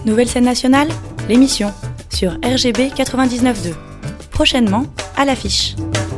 Nouvelle scène nationale, l'émission sur RGB 99.2. Prochainement, à l'affiche.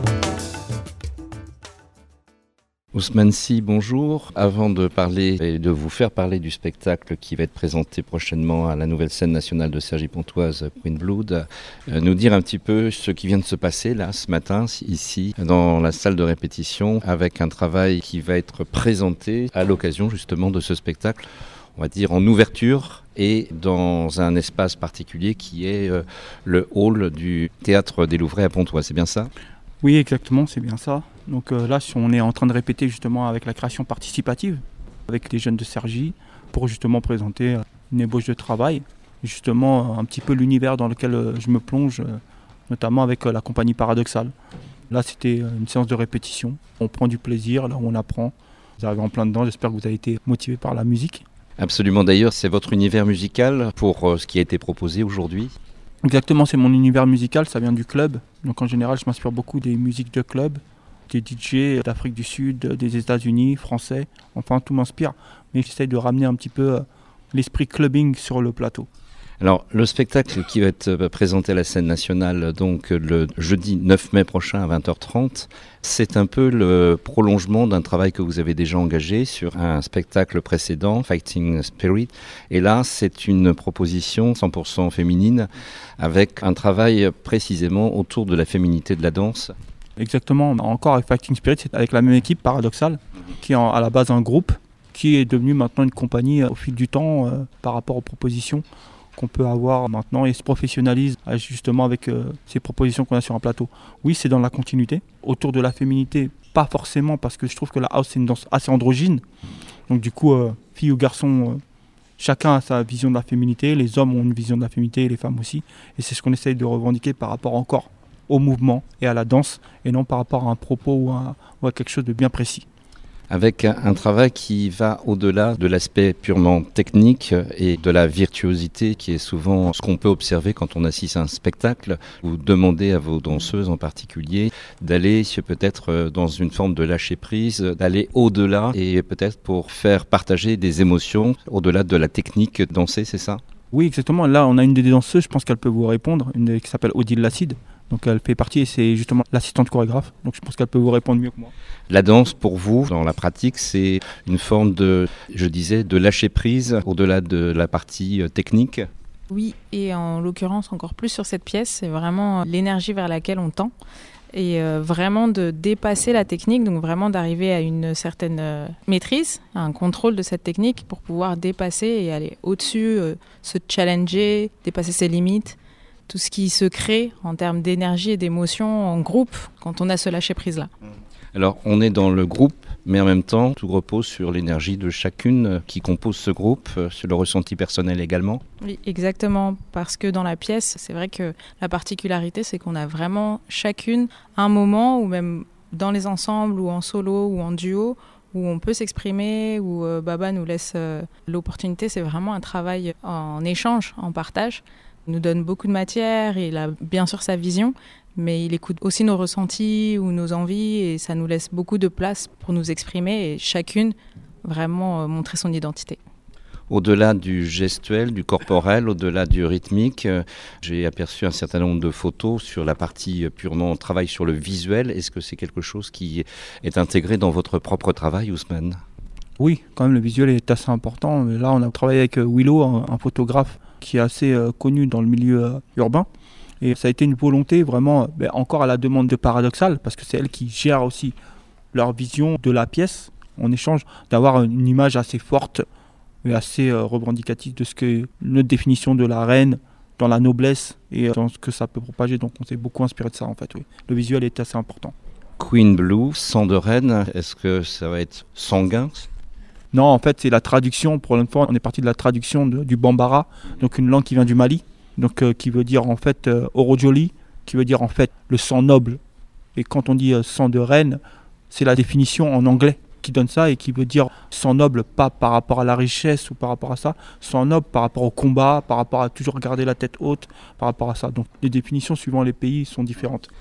Ousmane Sy, bonjour. Avant de parler et de vous faire parler du spectacle qui va être présenté prochainement à la Nouvelle scène nationale de Cergy-Pontoise, Queen Blood, nous dire un petit peu ce qui vient de se passer là ce matin, ici, dans la salle de répétition, avec un travail qui va être présenté à l'occasion justement de ce spectacle, on va dire en ouverture et dans un espace particulier qui est le hall du Théâtre des Louvrais à Pontoise, c'est bien ça ? Oui, exactement, c'est bien ça. Donc là, on est en train de répéter justement avec la création participative, avec les jeunes de Cergy, pour justement présenter une ébauche de travail, justement un petit peu l'univers dans lequel je me plonge, notamment avec la compagnie Paradoxale. Là, c'était une séance de répétition, on prend du plaisir, là on apprend. Vous arrivez en plein dedans, j'espère que vous avez été motivé par la musique. Absolument, d'ailleurs, c'est votre univers musical pour ce qui a été proposé aujourd'hui ? Exactement, c'est mon univers musical, ça vient du club. Donc en général, je m'inspire beaucoup des musiques de club, des DJ d'Afrique du Sud, des États-Unis, français. Enfin, tout m'inspire. Mais j'essaye de ramener un petit peu l'esprit clubbing sur le plateau. Alors, le spectacle qui va être présenté à la scène nationale, donc le jeudi 9 mai prochain à 20h30, c'est un peu le prolongement d'un travail que vous avez déjà engagé sur un spectacle précédent, Fighting Spirit. Et là, c'est une proposition 100% féminine avec un travail précisément autour de la féminité de la danse. Exactement. Encore avec Fighting Spirit, c'est avec la même équipe, Paradoxale, qui est à la base un groupe, qui est devenu maintenant une compagnie au fil du temps par rapport aux propositions qu'on peut avoir maintenant et se professionnalise justement avec ces propositions qu'on a sur un plateau. Oui, c'est dans la continuité. Autour de la féminité, pas forcément parce que je trouve que la house c'est une danse assez androgyne. Donc du coup, filles ou garçons, chacun a sa vision de la féminité. Les hommes ont une vision de la féminité et les femmes aussi. Et c'est ce qu'on essaye de revendiquer par rapport encore au mouvement et à la danse et non par rapport à un propos ou à quelque chose de bien précis. Avec un travail qui va au-delà de l'aspect purement technique et de la virtuosité qui est souvent ce qu'on peut observer quand on assiste à un spectacle. Vous demandez à vos danseuses en particulier d'aller peut-être dans une forme de lâcher prise, d'aller au-delà et peut-être pour faire partager des émotions au-delà de la technique dansée, c'est ça ? Oui, exactement. Là, on a une des danseuses, je pense qu'elle peut vous répondre, une qui s'appelle Odile Lacide. Donc elle fait partie et c'est justement l'assistante chorégraphe. Donc je pense qu'elle peut vous répondre mieux que moi. La danse, pour vous, dans la pratique, c'est une forme de, je disais, de lâcher prise au-delà de la partie technique. Oui, et en l'occurrence encore plus sur cette pièce, c'est vraiment l'énergie vers laquelle on tend. Et vraiment de dépasser la technique, donc vraiment d'arriver à une certaine maîtrise, à un contrôle de cette technique pour pouvoir dépasser et aller au-dessus, se challenger, dépasser ses limites. Tout ce qui se crée en termes d'énergie et d'émotion en groupe quand on a ce lâcher-prise-là. Alors, on est dans le groupe, mais en même temps, tout repose sur l'énergie de chacune qui compose ce groupe, sur le ressenti personnel également. Oui, exactement, parce que dans la pièce, c'est vrai que la particularité, c'est qu'on a vraiment chacune un moment, ou même dans les ensembles, ou en solo, ou en duo, où on peut s'exprimer, où Baba nous laisse l'opportunité. C'est vraiment un travail en échange, en partage. Il nous donne beaucoup de matière, il a bien sûr sa vision, mais il écoute aussi nos ressentis ou nos envies et ça nous laisse beaucoup de place pour nous exprimer et chacune vraiment montrer son identité. Au-delà du gestuel, du corporel, au-delà du rythmique, j'ai aperçu un certain nombre de photos sur la partie purement travail sur le visuel. Est-ce que c'est quelque chose qui est intégré dans votre propre travail, Ousmane ? Oui, quand même le visuel est assez important. Là, on a travaillé avec Willow, un photographe qui est assez connu dans le milieu urbain. Et ça a été une volonté vraiment, encore à la demande de Paradoxale, parce que c'est elle qui gère aussi leur vision de la pièce, en échange d'avoir une image assez forte et assez revendicative de ce que notre définition de la reine, dans la noblesse et dans ce que ça peut propager. Donc on s'est beaucoup inspiré de ça en fait. Oui. Le visuel est assez important. Queen Blue, sang de reine, est-ce que ça va être sanguin ? Non, en fait, c'est la traduction. Pour une fois, on est parti de la traduction du Bambara, donc une langue qui vient du Mali, donc qui veut dire en fait Orojoli, qui veut dire en fait le sang noble. Et quand on dit sang de reine, c'est la définition en anglais qui donne ça et qui veut dire sang noble, pas par rapport à la richesse ou par rapport à ça, sang noble par rapport au combat, par rapport à toujours garder la tête haute, par rapport à ça. Donc les définitions suivant les pays sont différentes.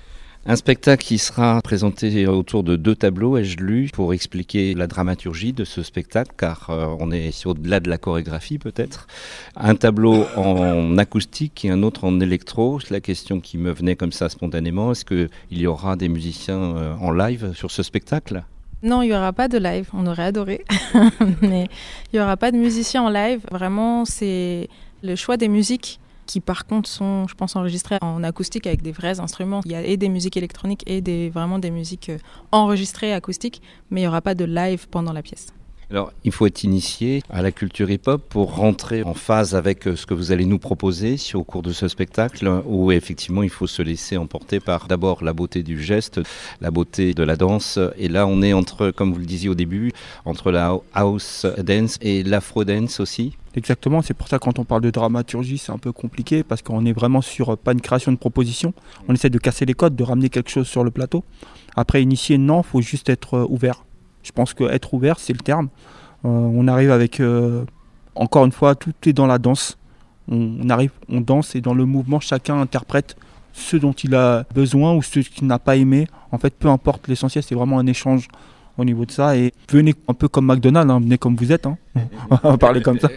Un spectacle qui sera présenté autour de 2 tableaux, ai-je lu, pour expliquer la dramaturgie de ce spectacle, car on est au-delà de la chorégraphie peut-être. Un tableau en acoustique et un autre en électro. C'est la question qui me venait comme ça spontanément. Est-ce qu'il y aura des musiciens en live sur ce spectacle ? Non, il n'y aura pas de live, on aurait adoré, mais il n'y aura pas de musiciens en live. Vraiment, c'est le choix des musiques qui par contre sont, je pense, enregistrées en acoustique avec des vrais instruments. Il y a et des musiques électroniques et vraiment des musiques enregistrées acoustiques, mais il n'y aura pas de live pendant la pièce. Alors, il faut être initié à la culture hip-hop pour rentrer en phase avec ce que vous allez nous proposer au cours de ce spectacle, où effectivement il faut se laisser emporter par d'abord la beauté du geste, la beauté de la danse. Et là, on est entre, comme vous le disiez au début, entre la house dance et l'afro dance aussi. Exactement, c'est pour ça que quand on parle de dramaturgie, c'est un peu compliqué parce qu'on est vraiment sur pas une création de proposition. On essaie de casser les codes, de ramener quelque chose sur le plateau. Après, initier, non, il faut juste être ouvert. Je pense qu'être ouvert, c'est le terme. On arrive avec, encore une fois, tout est dans la danse. On arrive, on danse et dans le mouvement, chacun interprète ce dont il a besoin ou ce qu'il n'a pas aimé. En fait, peu importe, l'essentiel, c'est vraiment un échange au niveau de ça. Et venez un peu comme McDonald's, venez comme vous êtes. On va parler comme ça.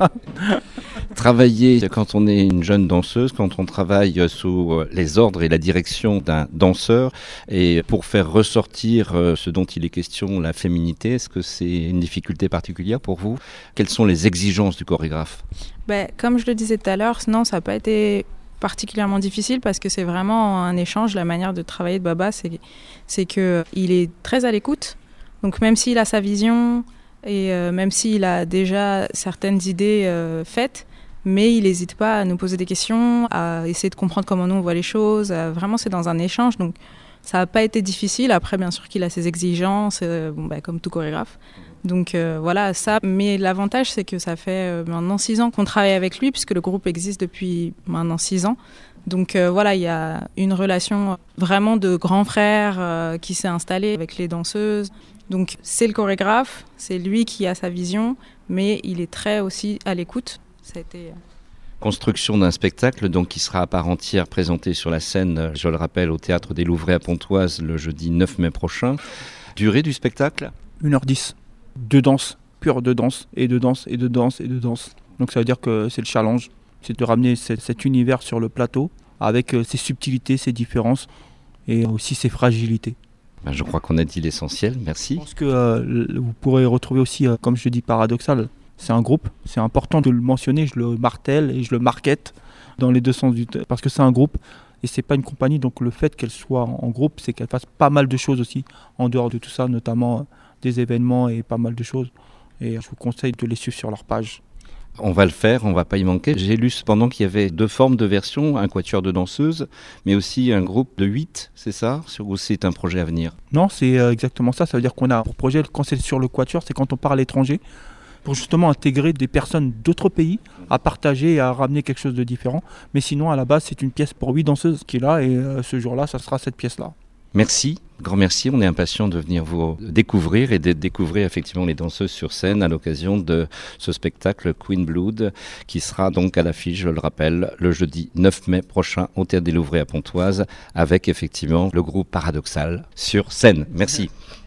Travailler quand on est une jeune danseuse, quand on travaille sous les ordres et la direction d'un danseur, et pour faire ressortir ce dont il est question, la féminité, est-ce que c'est une difficulté particulière pour vous ? Quelles sont les exigences du chorégraphe ? Comme je le disais tout à l'heure, non, ça n'a pas été particulièrement difficile parce que c'est vraiment un échange. La manière de travailler de Baba, c'est qu'il est très à l'écoute. Donc même s'il a sa vision et même s'il a déjà certaines idées faites, mais il n'hésite pas à nous poser des questions, à essayer de comprendre comment nous on voit les choses. Vraiment, c'est dans un échange, donc ça n'a pas été difficile. Après, bien sûr qu'il a ses exigences, comme tout chorégraphe. Donc voilà, ça. Mais l'avantage, c'est que ça fait maintenant 6 ans qu'on travaille avec lui, puisque le groupe existe depuis maintenant 6 ans. Donc voilà, il y a une relation vraiment de grand frère qui s'est installée avec les danseuses. Donc c'est le chorégraphe, c'est lui qui a sa vision, mais il est très aussi à l'écoute. Ça a été... Construction d'un spectacle donc qui sera à part entière présenté sur la scène, je le rappelle, au Théâtre des Louvrais à Pontoise le jeudi 9 mai prochain. Durée du spectacle ? 1h10. De danse, pure de danse, et de danse, et de danse, et de danse. Donc ça veut dire que c'est le challenge, c'est de ramener cet univers sur le plateau avec ses subtilités, ses différences et aussi ses fragilités. Je crois qu'on a dit l'essentiel, merci. Je pense que vous pourrez retrouver aussi, comme je dis, Paradoxal. C'est un groupe, c'est important de le mentionner, je le martèle et je le markete dans les deux sens du terme, parce que c'est un groupe et c'est pas une compagnie, donc le fait qu'elle soit en groupe, c'est qu'elle fasse pas mal de choses aussi en dehors de tout ça, notamment des événements et pas mal de choses. Et je vous conseille de les suivre sur leur page. On va le faire, on va pas y manquer. J'ai lu cependant qu'il y avait 2 formes de versions, un quatuor de danseuses, mais aussi un groupe de 8, c'est ça ? Ou c'est un projet à venir ? Non, c'est exactement ça. Ça veut dire qu'on a pour projet, quand c'est sur le quatuor, c'est quand on part à l'étranger, pour justement intégrer des personnes d'autres pays, à partager et à ramener quelque chose de différent. Mais sinon, à la base, c'est une pièce pour 8 danseuses qui est là, et ce jour-là, ça sera cette pièce-là. Merci, grand merci. On est impatient de venir vous découvrir et de découvrir effectivement les danseuses sur scène à l'occasion de ce spectacle Queen Blood qui sera donc à l'affiche, je le rappelle, le jeudi 9 mai prochain au Théâtre des Louvrais à Pontoise avec effectivement le groupe Paradoxal sur scène. Merci.